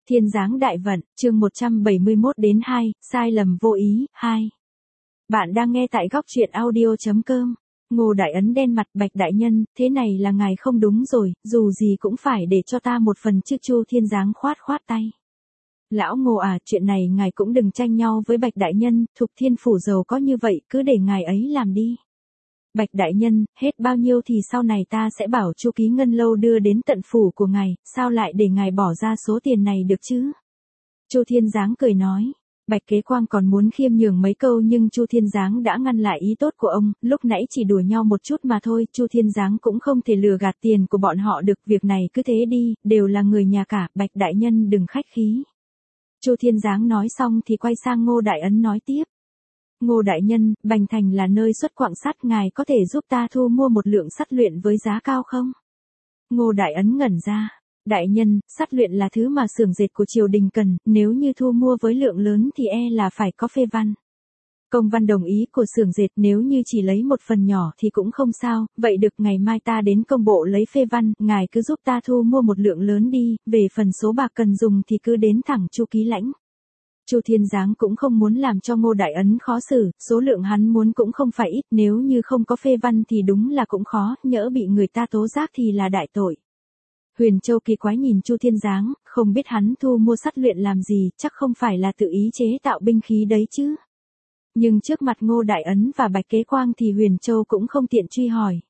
Thiên giáng đại vận, chương 171 đến 2, sai lầm vô ý, 2. Bạn đang nghe tại góc truyện audio.com. Ngô Đại Ấn đen mặt, Bạch đại nhân, thế này là ngài không đúng rồi, dù gì cũng phải để cho ta một phần chứ. Chu Thiên Giáng khoát tay. Lão Ngô à, chuyện này ngài cũng đừng tranh nhau với Bạch đại nhân, Thục Thiên phủ giàu có như vậy, cứ để ngài ấy làm đi. Bạch đại nhân, hết bao nhiêu thì sau này ta sẽ bảo Chu Ký Ngân Lâu đưa đến tận phủ của ngài, sao lại để ngài bỏ ra số tiền này được chứ? Chu Thiên Giáng cười nói. Bạch Kế Quang còn muốn khiêm nhường mấy câu nhưng Chu Thiên Giáng đã ngăn lại ý tốt của ông, lúc nãy chỉ đùa nhau một chút mà thôi, Chu Thiên Giáng cũng không thể lừa gạt tiền của bọn họ được, việc này cứ thế đi, đều là người nhà cả, Bạch đại nhân đừng khách khí. Chu Thiên Giáng nói xong thì quay sang Ngô Đại Ấn nói tiếp. Ngô đại nhân, Bành Thành là nơi xuất quặng sắt, ngài có thể giúp ta thu mua một lượng sắt luyện với giá cao không? Ngô Đại Ấn ngẩn ra. Đại nhân, sắt luyện là thứ mà xưởng dệt của triều đình cần, nếu như thu mua với lượng lớn thì là phải có phê văn. Công văn đồng ý của xưởng dệt, nếu như chỉ lấy một phần nhỏ thì cũng không sao, vậy được, ngày mai ta đến công bộ lấy phê văn, ngài cứ giúp ta thu mua một lượng lớn đi, về phần số bạc cần dùng thì cứ đến thẳng Chu Ký lãnh. Chu Thiên Giáng cũng không muốn làm cho Ngô Đại Ấn khó xử, số lượng hắn muốn cũng không phải ít, nếu như không có phê văn thì đúng là cũng khó, nhỡ bị người ta tố giác thì là đại tội. Huyền Châu kỳ quái nhìn Chu Thiên Giáng, không biết hắn thu mua sắt luyện làm gì, chắc không phải là tự ý chế tạo binh khí đấy chứ. Nhưng trước mặt Ngô Đại Ấn và Bạch Kế Quang thì Huyền Châu cũng không tiện truy hỏi.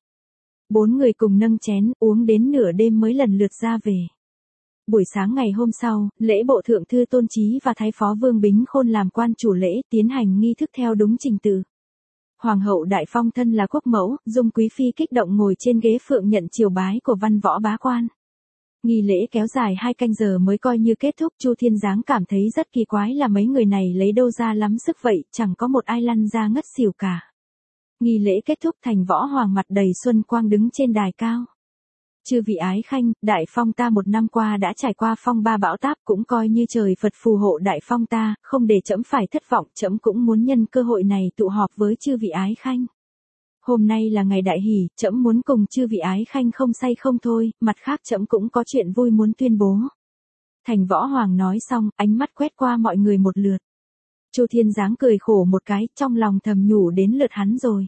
4 người cùng nâng chén, uống đến nửa đêm mới lần lượt ra về. Buổi sáng ngày hôm sau, lễ bộ thượng thư Tôn Chí và Thái phó Vương Bính Khôn làm quan chủ lễ, tiến hành nghi thức theo đúng trình tự. Hoàng hậu Đại Phong thân là quốc mẫu, Dung quý phi kích động ngồi trên ghế phượng nhận triều bái của văn võ bá quan. Nghi lễ kéo dài 2 canh giờ mới coi như kết thúc. Chu Thiên Giáng cảm thấy rất kỳ quái là mấy người này lấy đâu ra lắm sức vậy, chẳng có một ai lăn ra ngất xỉu cả. Nghi lễ kết thúc, Thành Võ Hoàng mặt đầy xuân quang đứng trên đài cao. Chư vị ái khanh, Đại Phong ta một năm qua đã trải qua phong ba bão táp, cũng coi như trời Phật phù hộ Đại Phong ta, không để trẫm phải thất vọng, trẫm cũng muốn nhân cơ hội này tụ họp với chư vị ái khanh. Hôm nay là ngày đại hỷ, trẫm muốn cùng chư vị ái khanh không say không thôi, mặt khác trẫm cũng có chuyện vui muốn tuyên bố. Thành Võ Hoàng nói xong, ánh mắt quét qua mọi người một lượt. Chu Thiên Giáng cười khổ một cái, trong lòng thầm nhủ đến lượt hắn rồi.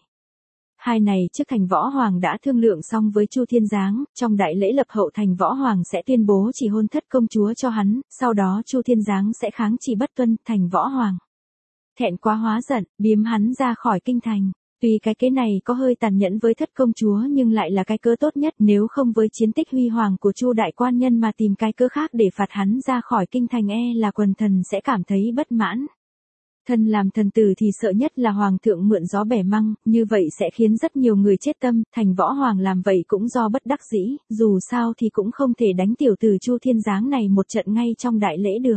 Hai này trước Thành Võ Hoàng đã thương lượng xong với Chu Thiên Giáng, trong đại lễ lập hậu Thành Võ Hoàng sẽ tuyên bố chỉ hôn thất công chúa cho hắn, sau đó Chu Thiên Giáng sẽ kháng chỉ bất tuân. Thành Võ Hoàng thẹn quá hóa giận, biếm hắn ra khỏi kinh thành. Tuy cái kế này có hơi tàn nhẫn với thất công chúa nhưng lại là cái cớ tốt nhất, nếu không với chiến tích huy hoàng của Chu đại quan nhân mà tìm cái cớ khác để phạt hắn ra khỏi kinh thành là quần thần sẽ cảm thấy bất mãn. Thân làm thần tử thì sợ nhất là hoàng thượng mượn gió bẻ măng, như vậy sẽ khiến rất nhiều người chết tâm. Thành Võ Hoàng làm vậy cũng do bất đắc dĩ, dù sao thì cũng không thể đánh tiểu tử Chu Thiên Giáng này một trận ngay trong đại lễ được.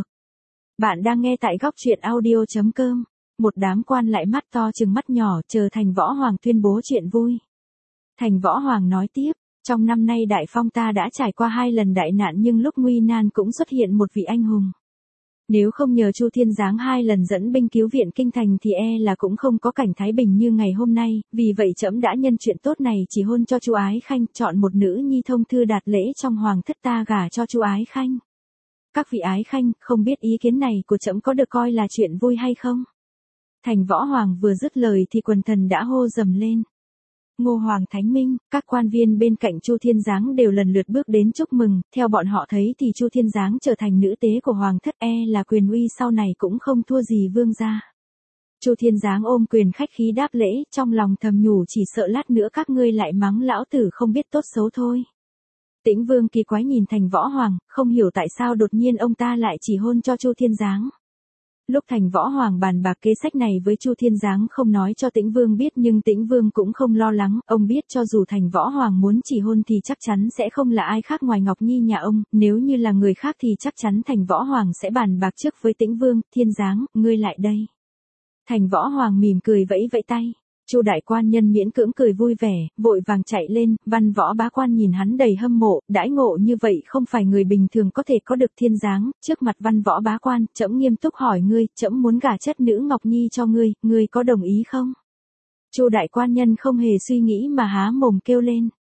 Bạn đang nghe tại góc truyện audio.com. Một đám quan lại mắt to chừng mắt nhỏ chờ Thành Võ Hoàng tuyên bố chuyện vui. Thành Võ Hoàng nói tiếp, trong năm nay Đại Phong ta đã trải qua 2 lần đại nạn nhưng lúc nguy nan cũng xuất hiện một vị anh hùng. Nếu không nhờ Chu Thiên Giáng 2 lần dẫn binh cứu viện kinh thành thì là cũng không có cảnh thái bình như ngày hôm nay, vì vậy trẫm đã nhân chuyện tốt này chỉ hôn cho Chu ái khanh, chọn một nữ nhi thông thư đạt lễ trong hoàng thất ta gả cho Chu ái khanh. Các vị ái khanh, không biết ý kiến này của trẫm có được coi là chuyện vui hay không? Thành Võ Hoàng vừa dứt lời thì quần thần đã hô dầm lên. Ngô Hoàng Thánh Minh, các quan viên bên cạnh Chu Thiên Giáng đều lần lượt bước đến chúc mừng, theo bọn họ thấy thì Chu Thiên Giáng trở thành nữ tế của hoàng thất là quyền uy sau này cũng không thua gì vương gia. Chu Thiên Giáng ôm quyền khách khí đáp lễ, trong lòng thầm nhủ chỉ sợ lát nữa các ngươi lại mắng lão tử không biết tốt xấu thôi. Tĩnh Vương kỳ quái nhìn Thành Võ Hoàng, không hiểu tại sao đột nhiên ông ta lại chỉ hôn cho Chu Thiên Giáng. Lúc Thành Võ Hoàng bàn bạc kế sách này với Chu Thiên Giáng không nói cho Tĩnh Vương biết nhưng Tĩnh Vương cũng không lo lắng, ông biết cho dù Thành Võ Hoàng muốn chỉ hôn thì chắc chắn sẽ không là ai khác ngoài Ngọc Nhi nhà ông, nếu như là người khác thì chắc chắn Thành Võ Hoàng sẽ bàn bạc trước với Tĩnh Vương. Thiên Giáng, ngươi lại đây. Thành Võ Hoàng mỉm cười vẫy vẫy tay. Chu đại quan nhân miễn cưỡng cười vui vẻ, vội vàng chạy lên, văn võ bá quan nhìn hắn đầy hâm mộ, đãi ngộ như vậy không phải người bình thường có thể có được. Thiên Giáng, trước mặt văn võ bá quan, trẫm nghiêm túc hỏi ngươi, trẫm muốn gả chất nữ Ngọc Nhi cho ngươi, ngươi có đồng ý không? Chu đại quan nhân không hề suy nghĩ mà há mồm kêu lên.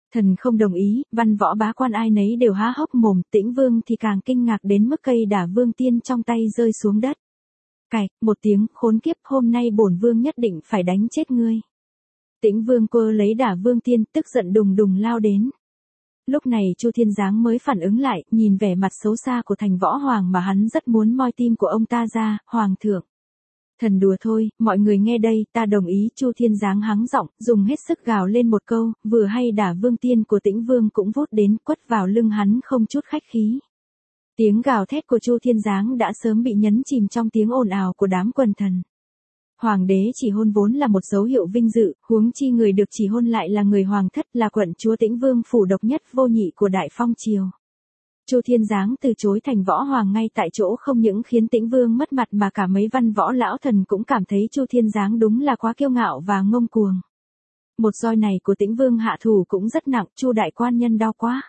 Thần không đồng ý, văn võ bá quan ai nấy đều há hốc mồm, Tĩnh Vương thì càng kinh ngạc đến mức cây Đả Vương Tiên trong tay rơi xuống đất. Cạch, một tiếng, khốn kiếp, hôm nay bổn vương nhất định phải đánh chết ngươi. Tĩnh Vương quơ lấy Đả Vương Tiên, tức giận đùng đùng lao đến. Lúc này Chu Thiên Giáng mới phản ứng lại, nhìn vẻ mặt xấu xa của Thành Võ Hoàng mà hắn rất muốn moi tim của ông ta ra, Hoàng thượng. Thần đùa thôi, mọi người nghe đây, ta đồng ý. Chu Thiên Giáng hắng giọng, dùng hết sức gào lên một câu, vừa hay Đả Vương Tiên của Tĩnh Vương cũng vút đến, quất vào lưng hắn không chút khách khí. Tiếng gào thét của Chu Thiên Giáng đã sớm bị nhấn chìm trong tiếng ồn ào của đám quần thần. Hoàng đế chỉ hôn vốn là một dấu hiệu vinh dự, huống chi người được chỉ hôn lại là người hoàng thất, là quận chúa Tĩnh Vương phủ độc nhất vô nhị của Đại Phong triều. Chu Thiên Giáng từ chối Thành Võ Hoàng ngay tại chỗ không những khiến Tĩnh Vương mất mặt mà cả mấy văn võ lão thần cũng cảm thấy Chu Thiên Giáng đúng là quá kiêu ngạo và ngông cuồng. Một roi này của Tĩnh Vương hạ thủ cũng rất nặng, Chu đại quan nhân đau quá.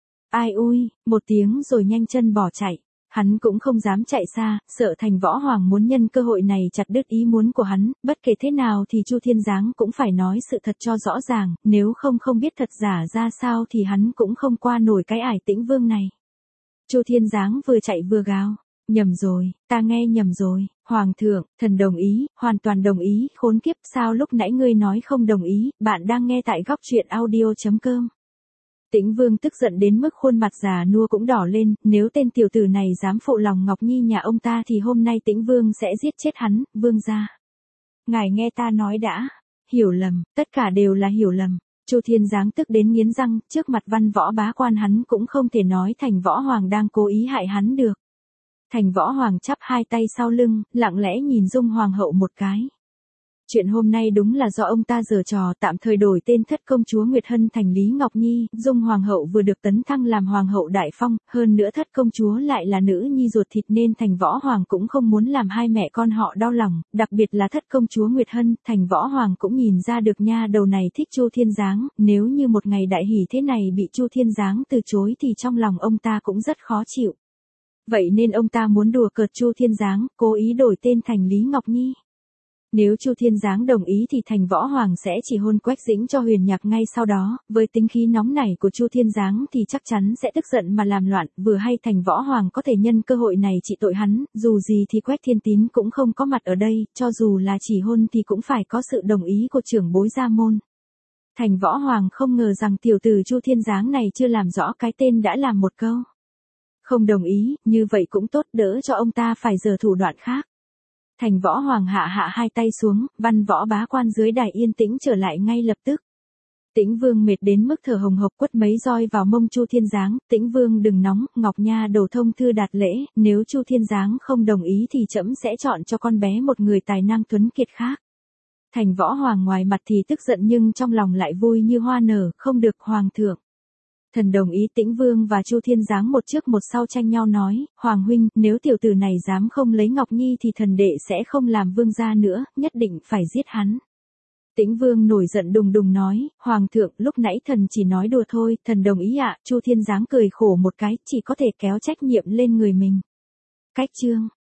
Ai ui, một tiếng rồi nhanh chân bỏ chạy. Hắn cũng không dám chạy xa, sợ Thành Võ Hoàng muốn nhân cơ hội này chặt đứt ý muốn của hắn, bất kể thế nào thì Chu Thiên Giáng cũng phải nói sự thật cho rõ ràng, nếu không biết thật giả ra sao thì hắn cũng không qua nổi cái ải Tĩnh Vương này. Chu Thiên Giáng vừa chạy vừa gào, nhầm rồi, ta nghe nhầm rồi, Hoàng thượng, thần đồng ý, hoàn toàn đồng ý, khốn kiếp, sao lúc nãy ngươi nói không đồng ý, bạn đang nghe tại góc truyện audio.com. Tĩnh Vương tức giận đến mức khuôn mặt già nua cũng đỏ lên, nếu tên tiểu tử này dám phụ lòng Ngọc Nhi nhà ông ta thì hôm nay Tĩnh Vương sẽ giết chết hắn, vương gia. Ngài nghe ta nói đã, hiểu lầm, tất cả đều là hiểu lầm. Chu Thiên Giáng tức đến nghiến răng, trước mặt văn võ bá quan hắn cũng không thể nói Thành Võ Hoàng đang cố ý hại hắn được. Thành Võ Hoàng chắp hai tay sau lưng, lặng lẽ nhìn Dung Hoàng hậu một cái. Chuyện hôm nay đúng là do ông ta giở trò, tạm thời đổi tên thất công chúa Nguyệt Hân thành Lý Ngọc Nhi. Dung Hoàng hậu vừa được tấn thăng làm Hoàng hậu Đại Phong, hơn nữa thất công chúa lại là nữ nhi ruột thịt nên Thành Võ Hoàng cũng không muốn làm hai mẹ con họ đau lòng, đặc biệt là thất công chúa Nguyệt Hân. Thành Võ Hoàng cũng nhìn ra được nha đầu này thích Chu Thiên Giáng, nếu như một ngày đại hỷ thế này bị Chu Thiên Giáng từ chối thì trong lòng ông ta cũng rất khó chịu. Vậy nên ông ta muốn đùa cợt Chu Thiên Giáng, cố ý đổi tên thành Lý Ngọc Nhi. Nếu Chu Thiên Giáng đồng ý thì Thành Võ Hoàng sẽ chỉ hôn Quách Dĩnh cho Huyền Nhạc ngay sau đó, với tính khí nóng nảy của Chu Thiên Giáng thì chắc chắn sẽ tức giận mà làm loạn, vừa hay Thành Võ Hoàng có thể nhân cơ hội này trị tội hắn, dù gì thì Quách Thiên Tín cũng không có mặt ở đây, cho dù là chỉ hôn thì cũng phải có sự đồng ý của trưởng bối gia môn. Thành Võ Hoàng không ngờ rằng tiểu tử Chu Thiên Giáng này chưa làm rõ cái tên đã làm một câu. Không đồng ý, như vậy cũng tốt, đỡ cho ông ta phải giở thủ đoạn khác. Thành Võ Hoàng hạ hai tay xuống, văn võ bá quan dưới đài yên tĩnh trở lại ngay lập tức. Tĩnh Vương mệt đến mức thở hồng hộc quất mấy roi vào mông Chu Thiên Giáng. Tĩnh Vương đừng nóng, Ngọc Nha đầu thông thư đạt lễ, nếu Chu Thiên Giáng không đồng ý thì trẫm sẽ chọn cho con bé một người tài năng tuấn kiệt khác. Thành Võ Hoàng ngoài mặt thì tức giận nhưng trong lòng lại vui như hoa nở, không được Hoàng thượng. Thần đồng ý. Tĩnh Vương và Chu Thiên Giáng một trước một sau tranh nhau nói, Hoàng huynh, nếu tiểu tử này dám không lấy Ngọc Nhi thì thần đệ sẽ không làm vương gia nữa, nhất định phải giết hắn. Tĩnh Vương nổi giận đùng đùng nói, Hoàng thượng, lúc nãy thần chỉ nói đùa thôi, thần đồng ý ạ. Chu Thiên Giáng cười khổ một cái, chỉ có thể kéo trách nhiệm lên người mình. Cách chương